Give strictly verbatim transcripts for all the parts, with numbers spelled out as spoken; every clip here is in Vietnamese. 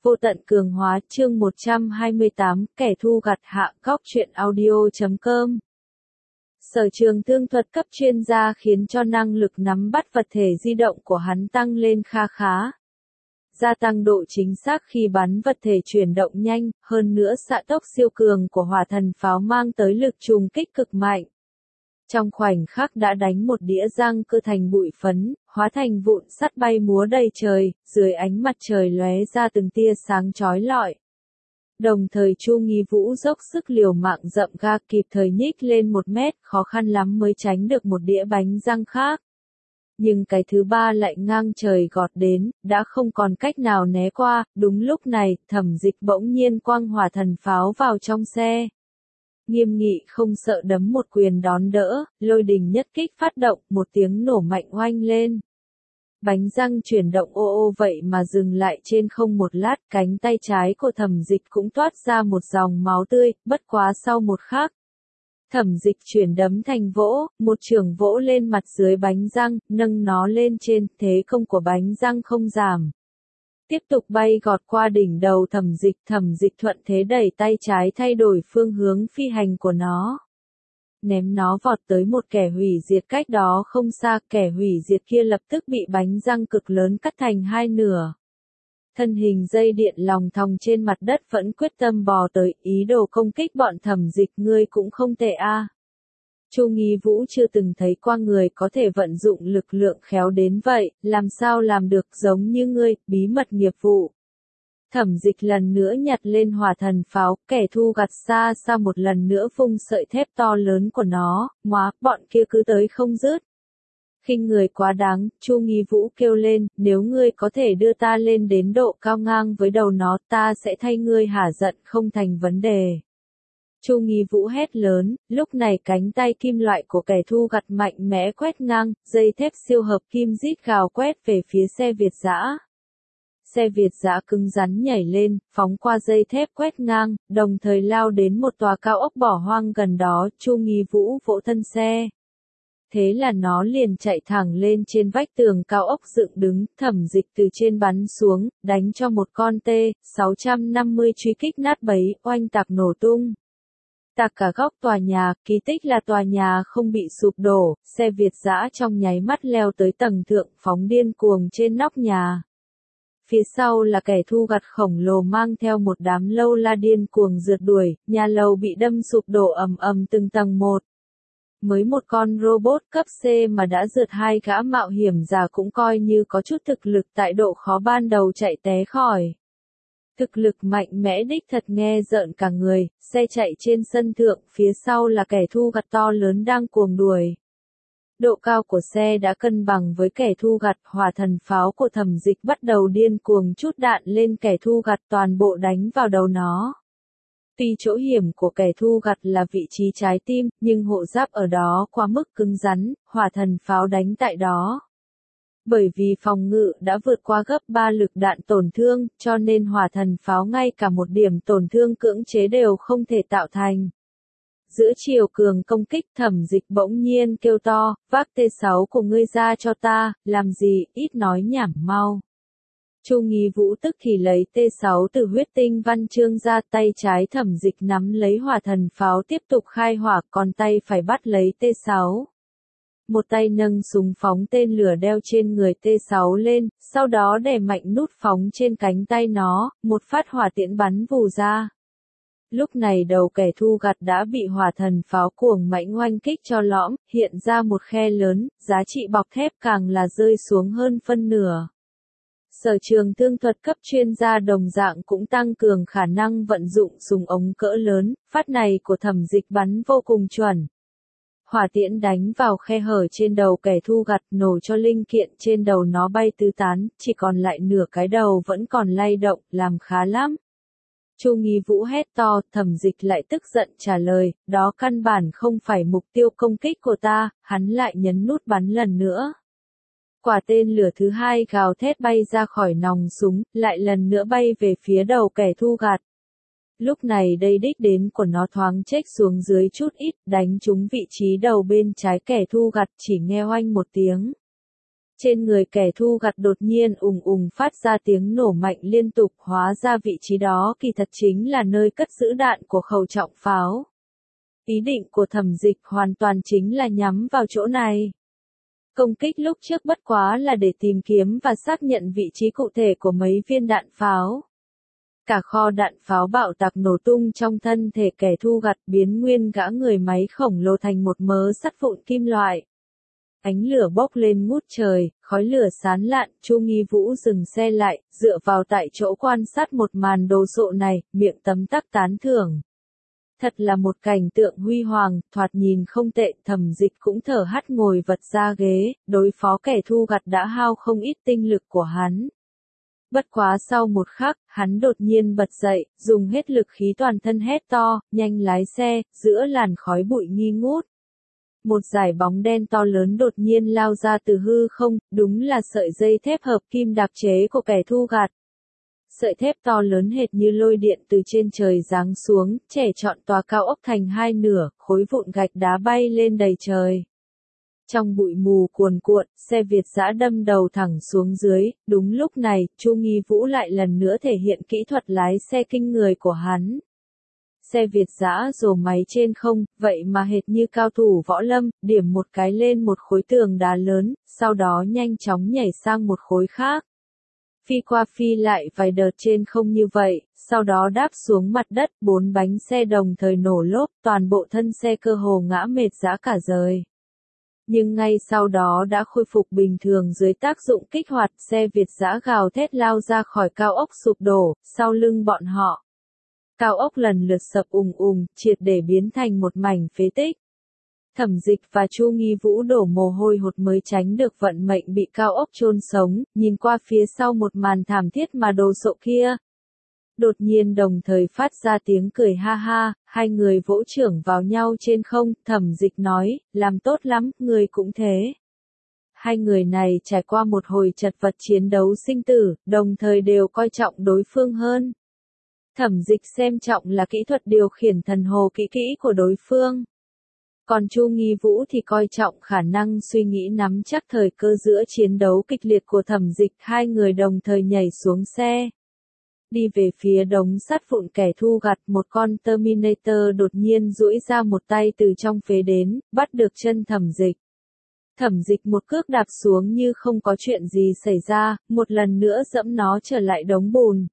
Vô tận cường hóa chương một trăm hai mươi tám, kẻ thu gặt hạ góc truyện audio chấm com. Sở trường thương thuật cấp chuyên gia khiến cho năng lực nắm bắt vật thể di động của hắn tăng lên kha khá. Gia tăng độ chính xác khi bắn vật thể chuyển động nhanh, hơn nữa xạ tốc siêu cường của hỏa thần pháo mang tới lực trùng kích cực mạnh. Trong khoảnh khắc đã đánh một đĩa răng cơ thành bụi phấn, hóa thành vụn sắt bay múa đầy trời, dưới ánh mặt trời lóe ra từng tia sáng chói lọi. Đồng thời Chu Nghi Vũ dốc sức liều mạng dậm ga kịp thời nhích lên một mét, khó khăn lắm mới tránh được một đĩa bánh răng khác. Nhưng cái thứ ba lại ngang trời gọt đến, đã không còn cách nào né qua, đúng lúc này, Thẩm Dịch bỗng nhiên quăng hỏa thần pháo vào trong xe. Nghiêm nghị không sợ đấm một quyền đón đỡ, lôi đình nhất kích phát động, một tiếng nổ mạnh oanh lên. Bánh răng chuyển động ô ô vậy mà dừng lại trên không một lát, cánh tay trái của Thẩm Dịch cũng toát ra một dòng máu tươi, bất quá sau một khắc. Thẩm Dịch chuyển đấm thành vỗ, một chưởng vỗ lên mặt dưới bánh răng, nâng nó lên trên, thế công của bánh răng không giảm. Tiếp tục bay gọt qua đỉnh đầu Thẩm Dịch, Thẩm Dịch thuận thế đẩy tay trái thay đổi phương hướng phi hành của nó. Ném nó vọt tới một kẻ hủy diệt cách đó không xa, kẻ hủy diệt kia lập tức bị bánh răng cực lớn cắt thành hai nửa. Thân hình dây điện lòng thòng trên mặt đất vẫn quyết tâm bò tới, ý đồ công kích bọn Thẩm Dịch, ngươi cũng không tệ a. Chu Nghi Vũ chưa từng thấy qua người có thể vận dụng lực lượng khéo đến vậy, làm sao làm được giống như ngươi, bí mật nghiệp vụ. Thẩm Dịch lần nữa nhặt lên hỏa thần pháo, kẻ thu gặt xa xa một lần nữa vung sợi thép to lớn của nó, móa, bọn kia cứ tới không dứt. Khinh người quá đáng, Chu Nghi Vũ kêu lên, nếu ngươi có thể đưa ta lên đến độ cao ngang với đầu nó, ta sẽ thay ngươi hả giận không thành vấn đề. Chu Nghi Vũ hét lớn, lúc này cánh tay kim loại của kẻ thu gặt mạnh mẽ quét ngang, dây thép siêu hợp kim rít gào quét về phía xe Việt dã. Xe Việt dã cứng rắn nhảy lên, phóng qua dây thép quét ngang, đồng thời lao đến một tòa cao ốc bỏ hoang gần đó, Chu Nghi Vũ vỗ thân xe. Thế là nó liền chạy thẳng lên trên vách tường cao ốc dựng đứng, Thẩm Dịch từ trên bắn xuống, đánh cho một con T sáu năm mươi truy kích nát bấy, oanh tạc nổ tung. Tạc cả góc tòa nhà, kỳ tích là tòa nhà không bị sụp đổ, xe Việt dã trong nháy mắt leo tới tầng thượng, phóng điên cuồng trên nóc nhà. Phía sau là kẻ thu gặt khổng lồ mang theo một đám lâu la điên cuồng rượt đuổi, nhà lầu bị đâm sụp đổ ầm ầm từng tầng một. Mới một con robot cấp C mà đã rượt hai gã mạo hiểm giả cũng coi như có chút thực lực tại độ khó ban đầu chạy té khỏi. Thực lực mạnh mẽ đích thật nghe rợn cả người, xe chạy trên sân thượng, phía sau là kẻ thu gặt to lớn đang cuồng đuổi. Độ cao của xe đã cân bằng với kẻ thu gặt, hỏa thần pháo của Thẩm Dịch bắt đầu điên cuồng trút đạn lên kẻ thu gặt, toàn bộ đánh vào đầu nó. Tuy chỗ hiểm của kẻ thu gặt là vị trí trái tim, nhưng hộ giáp ở đó quá mức cứng rắn, hỏa thần pháo đánh tại đó. Bởi vì phòng ngự đã vượt qua gấp ba lực đạn tổn thương, cho nên hỏa thần pháo ngay cả một điểm tổn thương cưỡng chế đều không thể tạo thành. Giữa chiều cường công kích, Thẩm Dịch bỗng nhiên kêu to, vác T sáu của ngươi ra cho ta, làm gì, ít nói nhảm mau. Chu Nghi Vũ tức thì lấy T sáu từ huyết tinh văn chương ra, tay trái Thẩm Dịch nắm lấy hỏa thần pháo tiếp tục khai hỏa, còn tay phải bắt lấy T sáu. Một tay nâng súng phóng tên lửa đeo trên người T sáu lên, sau đó đè mạnh nút phóng trên cánh tay nó, một phát hỏa tiễn bắn vù ra. Lúc này đầu kẻ thu gặt đã bị hỏa thần pháo cuồng mãnh oanh kích cho lõm, hiện ra một khe lớn, giá trị bọc thép càng là rơi xuống hơn phân nửa. Sở trường thương thuật cấp chuyên gia đồng dạng cũng tăng cường khả năng vận dụng súng ống cỡ lớn, phát này của Thẩm Dịch bắn vô cùng chuẩn. Hỏa tiễn đánh vào khe hở trên đầu kẻ thu gặt, nổ cho linh kiện trên đầu nó bay tứ tán, chỉ còn lại nửa cái đầu vẫn còn lay động, làm khá lắm. Chu Nghi Vũ hét to, Thẩm Dịch lại tức giận trả lời, đó căn bản không phải mục tiêu công kích của ta, hắn lại nhấn nút bắn lần nữa. Quả tên lửa thứ hai gào thét bay ra khỏi nòng súng, lại lần nữa bay về phía đầu kẻ thu gặt. Lúc này đây đích đến của nó thoáng chếch xuống dưới chút ít, đánh trúng vị trí đầu bên trái kẻ thu gặt, chỉ nghe oanh một tiếng. Trên người kẻ thu gặt đột nhiên ùng ùng phát ra tiếng nổ mạnh liên tục, hóa ra vị trí đó kỳ thật chính là nơi cất giữ đạn của khẩu trọng pháo. Ý định của Thẩm Dịch hoàn toàn chính là nhắm vào chỗ này. Công kích lúc trước bất quá là để tìm kiếm và xác nhận vị trí cụ thể của mấy viên đạn pháo. Cả kho đạn pháo bạo tạc nổ tung trong thân thể kẻ thu gặt, biến nguyên gã người máy khổng lồ thành một mớ sắt vụn kim loại. Ánh lửa bốc lên ngút trời, khói lửa sán lạn, Chu Nghi Vũ dừng xe lại, dựa vào tại chỗ quan sát một màn đồ sộ này, miệng tấm tắc tán thưởng. Thật là một cảnh tượng huy hoàng, thoạt nhìn không tệ. Thẩm Dịch cũng thở hắt ngồi vật ra ghế, đối phó kẻ thu gặt đã hao không ít tinh lực của hắn. Bất quá sau một khắc, hắn đột nhiên bật dậy, dùng hết lực khí toàn thân hét to, nhanh lái xe, giữa làn khói bụi nghi ngút. Một dải bóng đen to lớn đột nhiên lao ra từ hư không, đúng là sợi dây thép hợp kim đặc chế của kẻ thu gặt. Sợi thép to lớn hệt như lôi điện từ trên trời giáng xuống, chẻ trọn tòa cao ốc thành hai nửa, khối vụn gạch đá bay lên đầy trời. Trong bụi mù cuồn cuộn, xe Việt dã đâm đầu thẳng xuống dưới, đúng lúc này, Chu Nghi Vũ lại lần nữa thể hiện kỹ thuật lái xe kinh người của hắn. Xe Việt dã rồ máy trên không, vậy mà hệt như cao thủ võ lâm, điểm một cái lên một khối tường đá lớn, sau đó nhanh chóng nhảy sang một khối khác. Phi qua phi lại vài đợt trên không như vậy, sau đó đáp xuống mặt đất, bốn bánh xe đồng thời nổ lốp, toàn bộ thân xe cơ hồ ngã mệt rã cả rời. Nhưng ngay sau đó đã khôi phục bình thường dưới tác dụng kích hoạt, xe Việt dã gào thét lao ra khỏi cao ốc sụp đổ, sau lưng bọn họ. Cao ốc lần lượt sập ùng ùng, triệt để biến thành một mảnh phế tích. Thẩm Dịch và Chu Nghi Vũ đổ mồ hôi hột mới tránh được vận mệnh bị cao ốc chôn sống, nhìn qua phía sau một màn thảm thiết mà đồ sộ kia. Đột nhiên đồng thời phát ra tiếng cười ha ha, hai người vỗ chưởng vào nhau trên không, Thẩm Dịch nói, làm tốt lắm, người cũng thế. Hai người này trải qua một hồi chật vật chiến đấu sinh tử, đồng thời đều coi trọng đối phương hơn. Thẩm Dịch xem trọng là kỹ thuật điều khiển thần hồ kỹ kỹ của đối phương. Còn Chu Nghi Vũ thì coi trọng khả năng suy nghĩ nắm chắc thời cơ giữa chiến đấu kịch liệt của Thẩm Dịch, hai người đồng thời nhảy xuống xe. Đi về phía đống sắt vụn kẻ thu gặt, một con Terminator đột nhiên duỗi ra một tay từ trong phế đến, bắt được chân Thẩm Dịch. Thẩm Dịch một cước đạp xuống như không có chuyện gì xảy ra, một lần nữa dẫm nó trở lại đống bùn.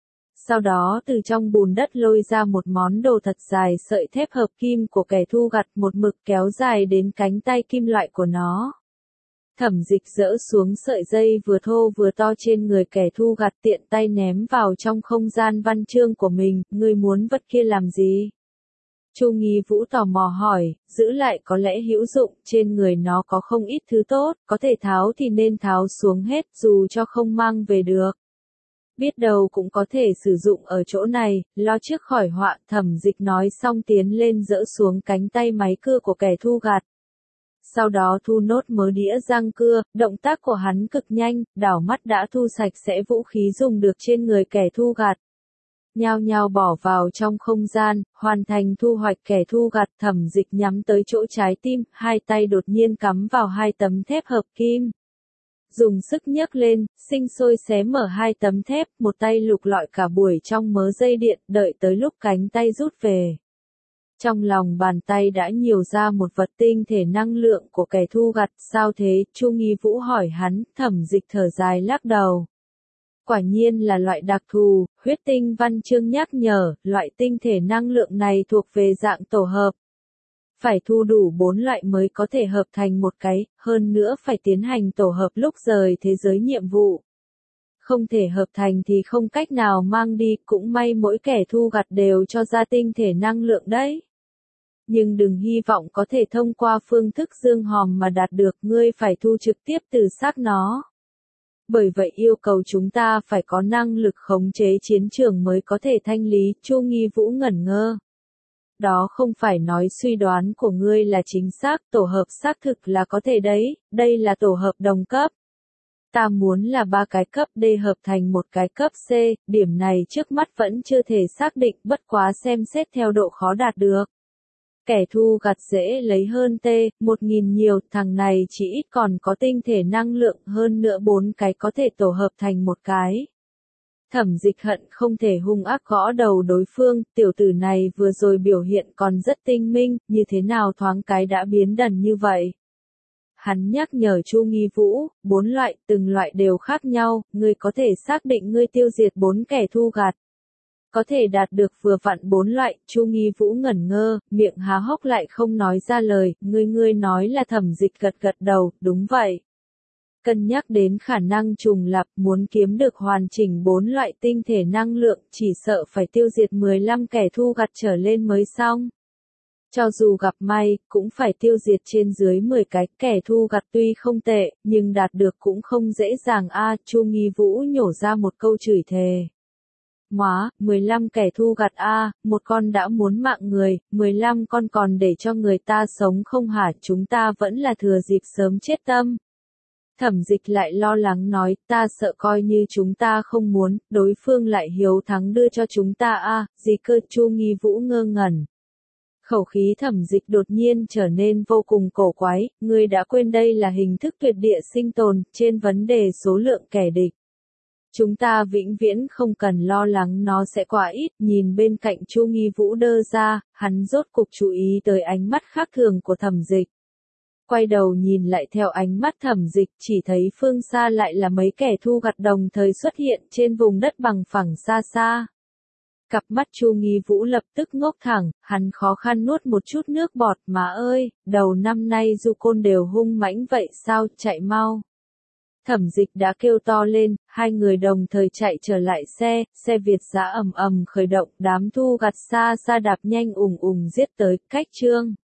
Sau đó từ trong bùn đất lôi ra một món đồ thật dài, sợi thép hợp kim của kẻ thu gặt một mực kéo dài đến cánh tay kim loại của nó. Thẩm Dịch dỡ xuống sợi dây vừa thô vừa to trên người kẻ thu gặt, tiện tay ném vào trong không gian văn chương của mình, ngươi muốn vật kia làm gì? Chu Nghi Vũ tò mò hỏi, giữ lại có lẽ hữu dụng, trên người nó có không ít thứ tốt, có thể tháo thì nên tháo xuống hết, dù cho không mang về được. Biết đâu cũng có thể sử dụng ở chỗ này, lo trước khỏi họa. Thẩm Dịch nói xong tiến lên dỡ xuống cánh tay máy cưa của kẻ thu gặt. Sau đó thu nốt mớ đĩa răng cưa, động tác của hắn cực nhanh, đảo mắt đã thu sạch sẽ vũ khí dùng được trên người kẻ thu gặt. Nhao nhao bỏ vào trong không gian, hoàn thành thu hoạch kẻ thu gặt. Thẩm Dịch nhắm tới chỗ trái tim, hai tay đột nhiên cắm vào hai tấm thép hợp kim. Dùng sức nhấc lên, sinh sôi xé mở hai tấm thép, một tay lục lọi cả buổi trong mớ dây điện, đợi tới lúc cánh tay rút về. Trong lòng bàn tay đã nhiều ra một vật tinh thể năng lượng của kẻ thu gặt, sao thế? Chu Nghi Vũ hỏi hắn. Thẩm Dịch thở dài lắc đầu. Quả nhiên là loại đặc thù, huyết tinh văn chương nhắc nhở, loại tinh thể năng lượng này thuộc về dạng tổ hợp. Phải thu đủ bốn loại mới có thể hợp thành một cái, hơn nữa phải tiến hành tổ hợp lúc rời thế giới nhiệm vụ. Không thể hợp thành thì không cách nào mang đi, cũng may mỗi kẻ thu gặt đều cho ra tinh thể năng lượng đấy. Nhưng đừng hy vọng có thể thông qua phương thức dương hòm mà đạt được, ngươi phải thu trực tiếp từ xác nó. Bởi vậy yêu cầu chúng ta phải có năng lực khống chế chiến trường mới có thể thanh lý. Chu Nghi Vũ ngẩn ngơ. Đó không phải nói suy đoán của ngươi là chính xác, tổ hợp xác thực là có thể đấy, đây là tổ hợp đồng cấp. Ta muốn là ba cái cấp D hợp thành một cái cấp C, điểm này trước mắt vẫn chưa thể xác định, bất quá xem xét theo độ khó đạt được. Kẻ thu gặt dễ lấy hơn T, một nghìn nhiều, thằng này chỉ ít còn có tinh thể năng lượng hơn nữa bốn cái có thể tổ hợp thành một cái. Thẩm Dịch hận không thể hung ác gõ đầu đối phương, tiểu tử này vừa rồi biểu hiện còn rất tinh minh, như thế nào thoáng cái đã biến đần như vậy. Hắn nhắc nhở Chu Nghi Vũ, bốn loại, từng loại đều khác nhau, ngươi có thể xác định ngươi tiêu diệt bốn kẻ thu gặt. Có thể đạt được vừa vặn bốn loại, Chu Nghi Vũ ngẩn ngơ, miệng há hốc lại không nói ra lời, ngươi ngươi nói là Thẩm Dịch gật gật đầu, đúng vậy. Cân nhắc đến khả năng trùng lặp, muốn kiếm được hoàn chỉnh bốn loại tinh thể năng lượng, chỉ sợ phải tiêu diệt mười lăm kẻ thu gặt trở lên mới xong. Cho dù gặp may, cũng phải tiêu diệt trên dưới mười cái, kẻ thu gặt tuy không tệ, nhưng đạt được cũng không dễ dàng a. Chu Nghi Vũ nhổ ra một câu chửi thề. Móa, mười lăm kẻ thu gặt a, một con đã muốn mạng người, mười lăm con còn để cho người ta sống không hả, chúng ta vẫn là thừa dịp sớm chết tâm. Thẩm Dịch lại lo lắng nói, ta sợ coi như chúng ta không muốn, đối phương lại hiếu thắng đưa cho chúng ta a, gì cơ. Chu Nghi Vũ ngơ ngẩn. Khẩu khí Thẩm Dịch đột nhiên trở nên vô cùng cổ quái, ngươi đã quên đây là hình thức tuyệt địa sinh tồn, trên vấn đề số lượng kẻ địch. Chúng ta vĩnh viễn không cần lo lắng nó sẽ quá ít, nhìn bên cạnh Chu Nghi Vũ đơ ra, hắn rốt cục chú ý tới ánh mắt khác thường của Thẩm Dịch. Quay đầu nhìn lại theo ánh mắt Thẩm Dịch, chỉ thấy phương xa lại là mấy kẻ thu gặt đồng thời xuất hiện trên vùng đất bằng phẳng xa xa. Cặp mắt Chu Nghi Vũ lập tức ngốc thẳng, hắn khó khăn nuốt một chút nước bọt, má ơi, đầu năm nay du côn đều hung mãnh vậy sao, chạy mau. Thẩm Dịch đã kêu to lên, hai người đồng thời chạy trở lại xe, xe Việt giã ầm ầm khởi động, đám thu gặt xa xa đạp nhanh ùng ùng giết tới, cách chương.